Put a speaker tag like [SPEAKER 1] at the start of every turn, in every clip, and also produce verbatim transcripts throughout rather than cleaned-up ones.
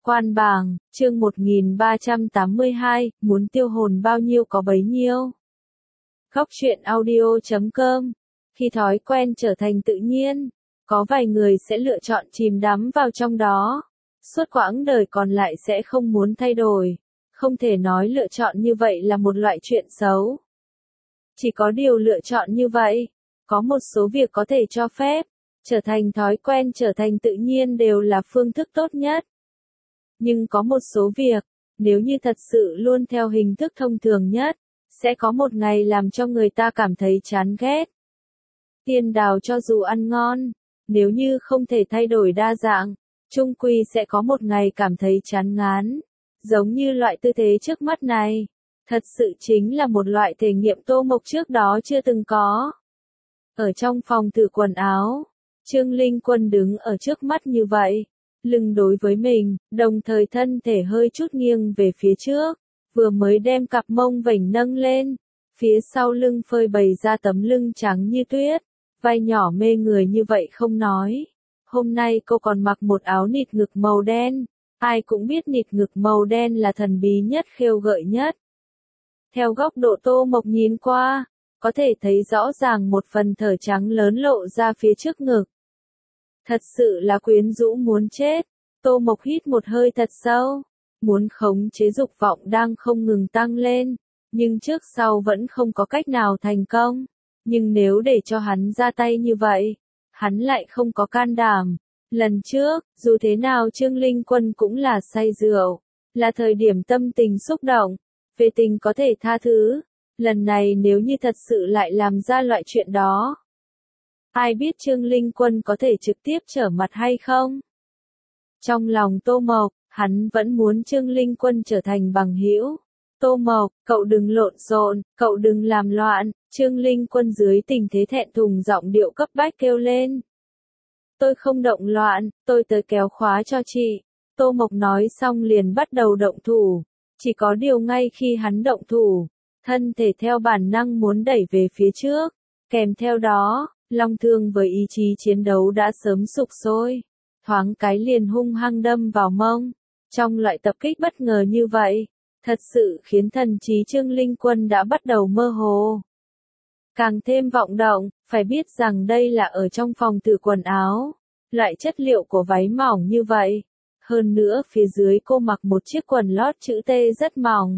[SPEAKER 1] Quan bàng, chương một nghìn ba trăm tám mươi hai, muốn tiêu hồn bao nhiêu có bấy nhiêu. Góc truyện audio chấm com. Khi thói quen trở thành tự nhiên, có vài người sẽ lựa chọn chìm đắm vào trong đó. Suốt quãng đời còn lại sẽ không muốn thay đổi. Không thể nói lựa chọn như vậy là một loại chuyện xấu. Chỉ có điều lựa chọn như vậy, có một số việc có thể cho phép, trở thành thói quen trở thành tự nhiên đều là phương thức tốt nhất. Nhưng có một số việc, nếu như thật sự luôn theo hình thức thông thường nhất, sẽ có một ngày làm cho người ta cảm thấy chán ghét. Tiên đào cho dù ăn ngon, nếu như không thể thay đổi đa dạng, chung quy sẽ có một ngày cảm thấy chán ngán. Giống như loại tư thế trước mắt này, thật sự chính là một loại thể nghiệm Tô Mộc trước đó chưa từng có. Ở trong phòng thử quần áo, Trương Linh Quân đứng ở trước mắt như vậy, lưng đối với mình, đồng thời thân thể hơi chút nghiêng về phía trước, vừa mới đem cặp mông vểnh nâng lên, phía sau lưng phơi bày ra tấm lưng trắng như tuyết, vai nhỏ mê người như vậy không nói. Hôm nay cô còn mặc một áo nịt ngực màu đen, ai cũng biết nịt ngực màu đen là thần bí nhất khêu gợi nhất. Theo góc độ Tô Mộc nhìn qua, có thể thấy rõ ràng một phần thở trắng lớn lộ ra phía trước ngực. Thật sự là quyến rũ muốn chết. Tô Mộc hít một hơi thật sâu, muốn khống chế dục vọng đang không ngừng tăng lên, nhưng trước sau vẫn không có cách nào thành công. Nhưng nếu để cho hắn ra tay như vậy, hắn lại không có can đảm. Lần trước, dù thế nào Trương Linh Quân cũng là say rượu, là thời điểm tâm tình xúc động, về tình có thể tha thứ. Lần này nếu như thật sự lại làm ra loại chuyện đó, ai biết Trương Linh Quân có thể trực tiếp trở mặt hay không? Trong lòng Tô Mộc, hắn vẫn muốn Trương Linh Quân trở thành bằng hữu. Tô Mộc, cậu đừng lộn xộn, cậu đừng làm loạn. Trương Linh Quân dưới tình thế thẹn thùng giọng điệu cấp bách kêu lên. Tôi không động loạn, tôi tới kéo khóa cho chị. Tô Mộc nói xong liền bắt đầu động thủ. Chỉ có điều ngay khi hắn động thủ, thân thể theo bản năng muốn đẩy về phía trước. Kèm theo đó, long thương với ý chí chiến đấu đã sớm sục sôi. Thoáng cái liền hung hăng đâm vào mông. Trong loại tập kích bất ngờ như vậy, thật sự khiến thần trí Trương Linh Quân đã bắt đầu mơ hồ. Càng thêm vọng động, phải biết rằng đây là ở trong phòng thử quần áo. Loại chất liệu của váy mỏng như vậy. Hơn nữa phía dưới cô mặc một chiếc quần lót chữ T rất mỏng.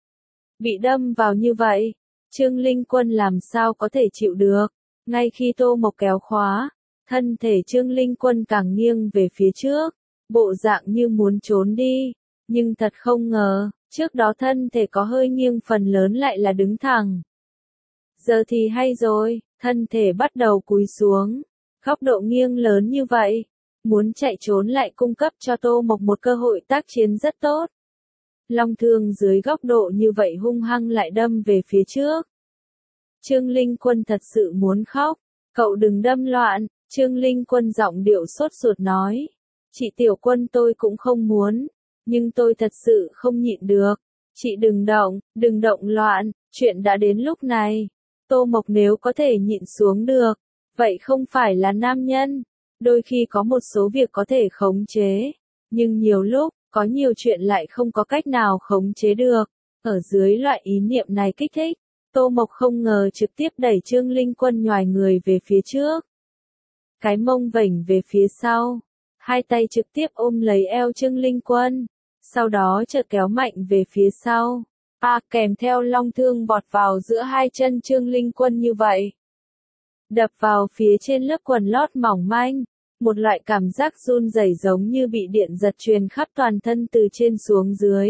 [SPEAKER 1] Bị đâm vào như vậy, Trương Linh Quân làm sao có thể chịu được. Ngay khi Tô Mộc kéo khóa, thân thể Trương Linh Quân càng nghiêng về phía trước, bộ dạng như muốn trốn đi. Nhưng thật không ngờ, trước đó thân thể có hơi nghiêng phần lớn lại là đứng thẳng. Giờ thì hay rồi, thân thể bắt đầu cúi xuống, góc độ nghiêng lớn như vậy, muốn chạy trốn lại cung cấp cho Tô Mộc một cơ hội tác chiến rất tốt. Long thương dưới góc độ như vậy hung hăng lại đâm về phía trước. Trương Linh Quân thật sự muốn khóc, cậu đừng đâm loạn. Trương Linh Quân giọng điệu sốt ruột nói. Chị Tiểu Quân tôi cũng không muốn, nhưng tôi thật sự không nhịn được. Chị đừng động, đừng động loạn, chuyện đã đến lúc này. Tô Mộc nếu có thể nhịn xuống được, vậy không phải là nam nhân. Đôi khi có một số việc có thể khống chế, nhưng nhiều lúc, có nhiều chuyện lại không có cách nào khống chế được. Ở dưới loại ý niệm này kích thích, Tô Mộc không ngờ trực tiếp đẩy Trương Linh Quân nhoài người về phía trước. Cái mông vểnh về phía sau, hai tay trực tiếp ôm lấy eo Trương Linh Quân, sau đó chợt kéo mạnh về phía sau. À, kèm theo long thương vọt vào giữa hai chân Trương Linh Quân như vậy. Đập vào phía trên lớp quần lót mỏng manh, một loại cảm giác run rẩy giống như bị điện giật truyền khắp toàn thân từ trên xuống dưới.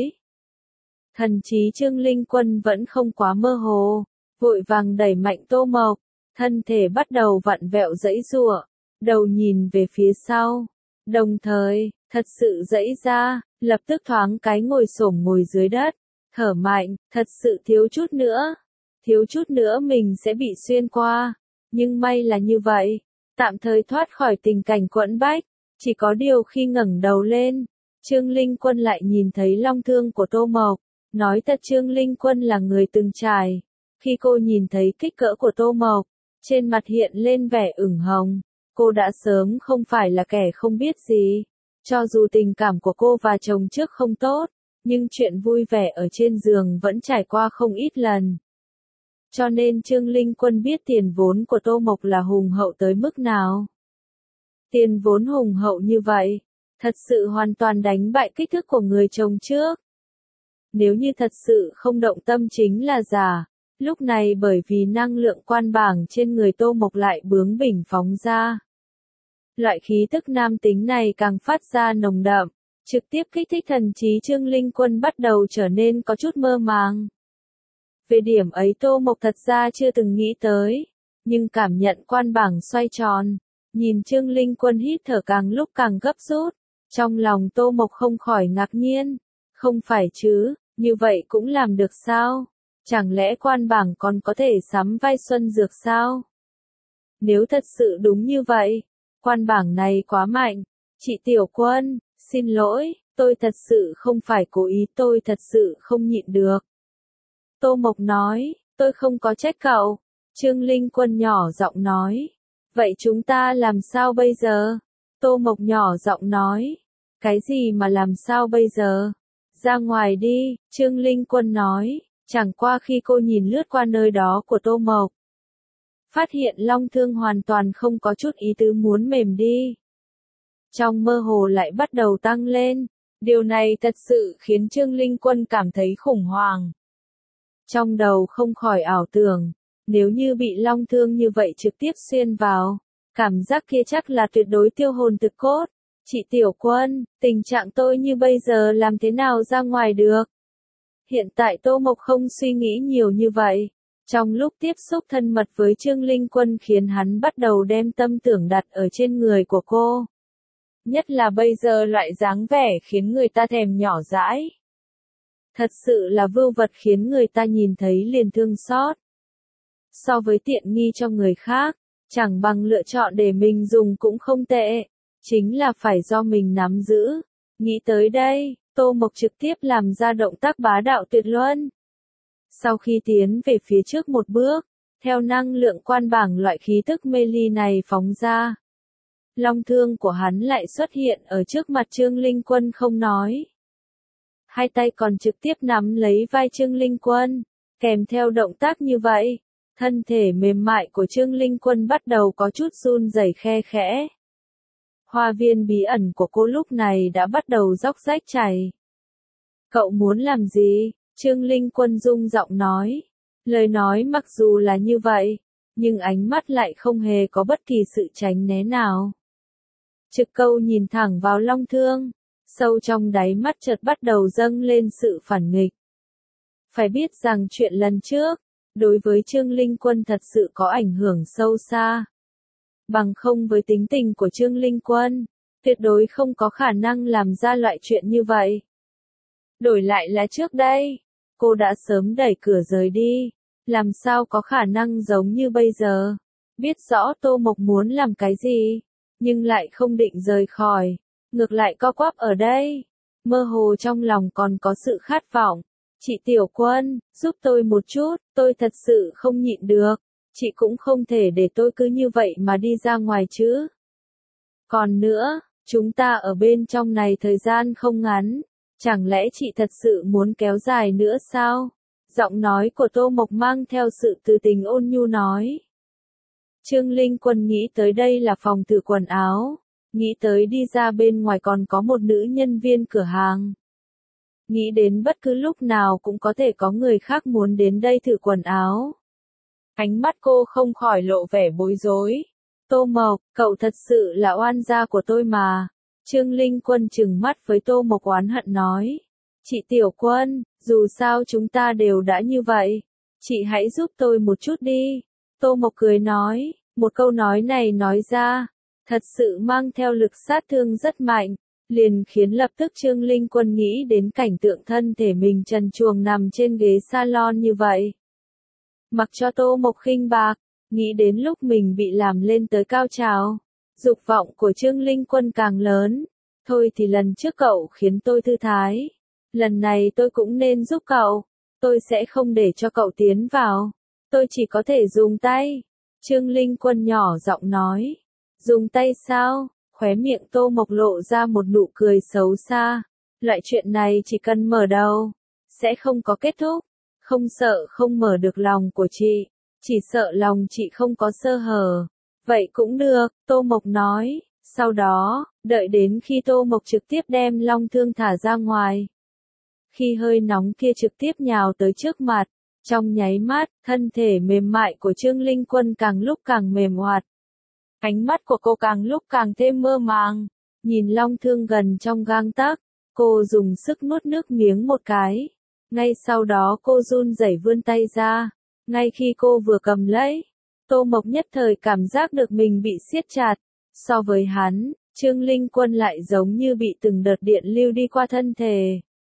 [SPEAKER 1] Thần trí Trương Linh Quân vẫn không quá mơ hồ, vội vàng đẩy mạnh Tô Mộc, thân thể bắt đầu vặn vẹo giãy giụa, đầu nhìn về phía sau, đồng thời, thật sự giãy ra, lập tức thoáng cái ngồi xổm ngồi dưới đất, thở mạnh, thật sự thiếu chút nữa, thiếu chút nữa mình sẽ bị xuyên qua, nhưng may là như vậy, tạm thời thoát khỏi tình cảnh quẫn bách, chỉ có điều khi ngẩng đầu lên, Trương Linh Quân lại nhìn thấy long thương của Tô Mộc. Nói thật Trương Linh Quân là người từng trải. Khi cô nhìn thấy kích cỡ của Tô Mộc, trên mặt hiện lên vẻ ửng hồng. Cô đã sớm không phải là kẻ không biết gì. Cho dù tình cảm của cô và chồng trước không tốt, nhưng chuyện vui vẻ ở trên giường vẫn trải qua không ít lần. Cho nên Trương Linh Quân biết tiền vốn của Tô Mộc là hùng hậu tới mức nào. Tiền vốn hùng hậu như vậy, thật sự hoàn toàn đánh bại kích thước của người chồng trước. Nếu như thật sự không động tâm chính là giả, lúc này bởi vì năng lượng quan bảng trên người Tô Mộc lại bướng bỉnh phóng ra. Loại khí tức nam tính này càng phát ra nồng đậm, trực tiếp kích thích thần trí Trương Linh Quân bắt đầu trở nên có chút mơ màng. Về điểm ấy Tô Mộc thật ra chưa từng nghĩ tới, nhưng cảm nhận quan bảng xoay tròn, nhìn Trương Linh Quân hít thở càng lúc càng gấp rút, trong lòng Tô Mộc không khỏi ngạc nhiên, không phải chứ, như vậy cũng làm được sao? Chẳng lẽ quan bảng còn có thể sắm vai xuân dược sao? Nếu thật sự đúng như vậy, quan bảng này quá mạnh, chị Tiểu Quân, xin lỗi, tôi thật sự không phải cố ý, tôi thật sự không nhịn được. Tô Mộc nói, tôi không có trách cậu. Trương Linh Quân nhỏ giọng nói, vậy chúng ta làm sao bây giờ? Tô Mộc nhỏ giọng nói, cái gì mà làm sao bây giờ? Ra ngoài đi, Trương Linh Quân nói, chẳng qua khi cô nhìn lướt qua nơi đó của Tô Mộc. Phát hiện Long Thương hoàn toàn không có chút ý tứ muốn mềm đi. Trong mơ hồ lại bắt đầu tăng lên, điều này thật sự khiến Trương Linh Quân cảm thấy khủng hoảng. Trong đầu không khỏi ảo tưởng, nếu như bị Long Thương như vậy trực tiếp xuyên vào, cảm giác kia chắc là tuyệt đối tiêu hồn thực cốt. Chị Tiểu Quân, tình trạng tôi như bây giờ làm thế nào ra ngoài được? Hiện tại Tô Mộc không suy nghĩ nhiều như vậy. Trong lúc tiếp xúc thân mật với Trương Linh Quân khiến hắn bắt đầu đem tâm tưởng đặt ở trên người của cô. Nhất là bây giờ loại dáng vẻ khiến người ta thèm nhỏ dãi. Thật sự là vưu vật khiến người ta nhìn thấy liền thương xót. So với tiện nghi cho người khác, chẳng bằng lựa chọn để mình dùng cũng không tệ. Chính là phải do mình nắm giữ. Nghĩ tới đây, Tô Mộc trực tiếp làm ra động tác bá đạo tuyệt luân. Sau khi tiến về phía trước một bước, theo năng lượng quan bảng loại khí tức mê ly này phóng ra. Long thương của hắn lại xuất hiện ở trước mặt Trương Linh Quân không nói. Hai tay còn trực tiếp nắm lấy vai Trương Linh Quân, kèm theo động tác như vậy, thân thể mềm mại của Trương Linh Quân bắt đầu có chút run rẩy khe khẽ. Hoa viên bí ẩn của cô lúc này đã bắt đầu róc rách chảy. Cậu muốn làm gì? Trương Linh Quân rung giọng nói. Lời nói mặc dù là như vậy, nhưng ánh mắt lại không hề có bất kỳ sự tránh né nào. Trực câu nhìn thẳng vào Long Thương, sâu trong đáy mắt chợt bắt đầu dâng lên sự phản nghịch. Phải biết rằng chuyện lần trước, đối với Trương Linh Quân thật sự có ảnh hưởng sâu xa. Bằng không với tính tình của Trương Linh Quân, tuyệt đối không có khả năng làm ra loại chuyện như vậy. Đổi lại là trước đây, cô đã sớm đẩy cửa rời đi, làm sao có khả năng giống như bây giờ. Biết rõ Tô Mộc muốn làm cái gì, nhưng lại không định rời khỏi, ngược lại co quắp ở đây. Mơ hồ trong lòng còn có sự khát vọng. Chị Tiểu Quân, giúp tôi một chút, tôi thật sự không nhịn được. Chị cũng không thể để tôi cứ như vậy mà đi ra ngoài chứ. Còn nữa, chúng ta ở bên trong này thời gian không ngắn. Chẳng lẽ chị thật sự muốn kéo dài nữa sao? Giọng nói của Tô Mộc mang theo sự từ tình ôn nhu nói. Trương Linh Quân nghĩ tới đây là phòng thử quần áo. Nghĩ tới đi ra bên ngoài còn có một nữ nhân viên cửa hàng. Nghĩ đến bất cứ lúc nào cũng có thể có người khác muốn đến đây thử quần áo. Ánh mắt cô không khỏi lộ vẻ bối rối. Tô Mộc, cậu thật sự là oan gia của tôi mà. Trương Linh Quân trừng mắt với Tô Mộc oán hận nói. Chị Tiểu Quân, dù sao chúng ta đều đã như vậy. Chị hãy giúp tôi một chút đi. Tô Mộc cười nói, một câu nói này nói ra, thật sự mang theo lực sát thương rất mạnh, liền khiến lập tức Trương Linh Quân nghĩ đến cảnh tượng thân thể mình trần truồng nằm trên ghế salon như vậy. Mặc cho Tô Mộc khinh bạc, nghĩ đến lúc mình bị làm lên tới cao trào, dục vọng của Trương Linh Quân càng lớn. Thôi thì lần trước cậu khiến tôi thư thái, lần này tôi cũng nên giúp cậu, tôi sẽ không để cho cậu tiến vào, tôi chỉ có thể dùng tay. Trương Linh Quân nhỏ giọng nói, dùng tay sao? Khóe miệng Tô Mộc lộ ra một nụ cười xấu xa. Loại chuyện này chỉ cần mở đầu, sẽ không có kết thúc. Không sợ không mở được lòng của chị, chỉ sợ lòng chị không có sơ hở. Vậy cũng được, Tô Mộc nói. Sau đó, đợi đến khi Tô Mộc trực tiếp đem long thương thả ra ngoài. Khi hơi nóng kia trực tiếp nhào tới trước mặt, trong nháy mắt, thân thể mềm mại của Trương Linh Quân càng lúc càng mềm hoạt. Ánh mắt của cô càng lúc càng thêm mơ màng, nhìn long thương gần trong gang tấc, cô dùng sức nuốt nước miếng một cái. Ngay sau đó cô run rẩy vươn tay ra, ngay khi cô vừa cầm lấy, Tô Mộc nhất thời cảm giác được mình bị siết chặt. So với hắn, Trương Linh Quân lại giống như bị từng đợt điện lưu đi qua thân thể.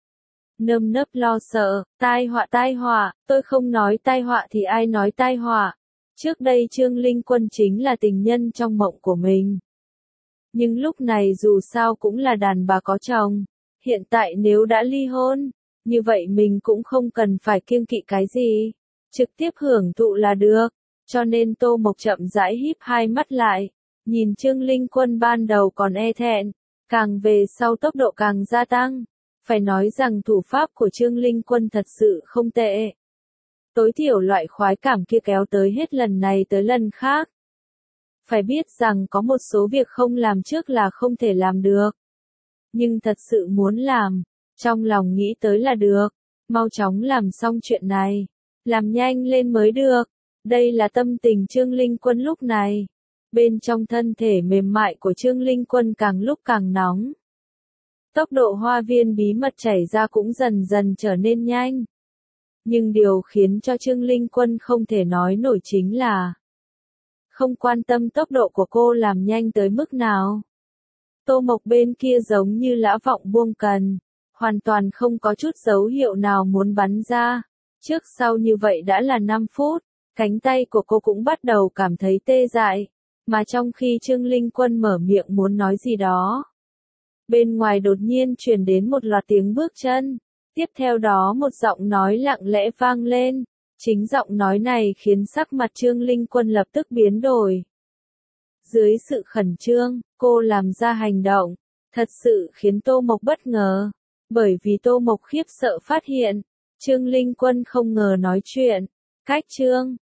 [SPEAKER 1] Nơm nớp lo sợ, tai họa tai họa, tôi không nói tai họa thì ai nói tai họa. Trước đây Trương Linh Quân chính là tình nhân trong mộng của mình. Nhưng lúc này dù sao cũng là đàn bà có chồng. Hiện tại nếu đã ly hôn, như vậy mình cũng không cần phải kiêng kỵ cái gì. Trực tiếp hưởng thụ là được. Cho nên Tô Mộc chậm rãi híp hai mắt lại. Nhìn Trương Linh Quân ban đầu còn e thẹn, càng về sau tốc độ càng gia tăng. Phải nói rằng thủ pháp của Trương Linh Quân thật sự không tệ. Tối thiểu loại khoái cảm kia kéo tới hết lần này tới lần khác. Phải biết rằng có một số việc không làm trước là không thể làm được. Nhưng thật sự muốn làm, trong lòng nghĩ tới là được. Mau chóng làm xong chuyện này. Làm nhanh lên mới được. Đây là tâm tình Trương Linh Quân lúc này. Bên trong thân thể mềm mại của Trương Linh Quân càng lúc càng nóng. Tốc độ hoa viên bí mật chảy ra cũng dần dần trở nên nhanh. Nhưng điều khiến cho Trương Linh Quân không thể nói nổi chính là không quan tâm tốc độ của cô làm nhanh tới mức nào. Tô Mộc bên kia giống như lã vọng buông cần, hoàn toàn không có chút dấu hiệu nào muốn bắn ra. Trước sau như vậy đã là năm phút, cánh tay của cô cũng bắt đầu cảm thấy tê dại. Mà trong khi Trương Linh Quân mở miệng muốn nói gì đó, bên ngoài đột nhiên truyền đến một loạt tiếng bước chân. Tiếp theo đó một giọng nói lặng lẽ vang lên. Chính giọng nói này khiến sắc mặt Trương Linh Quân lập tức biến đổi. Dưới sự khẩn trương, cô làm ra hành động, thật sự khiến Tô Mộc bất ngờ. Bởi vì Tô Mộc khiếp sợ phát hiện, Trương Linh Quân không ngờ nói chuyện. Cách Trương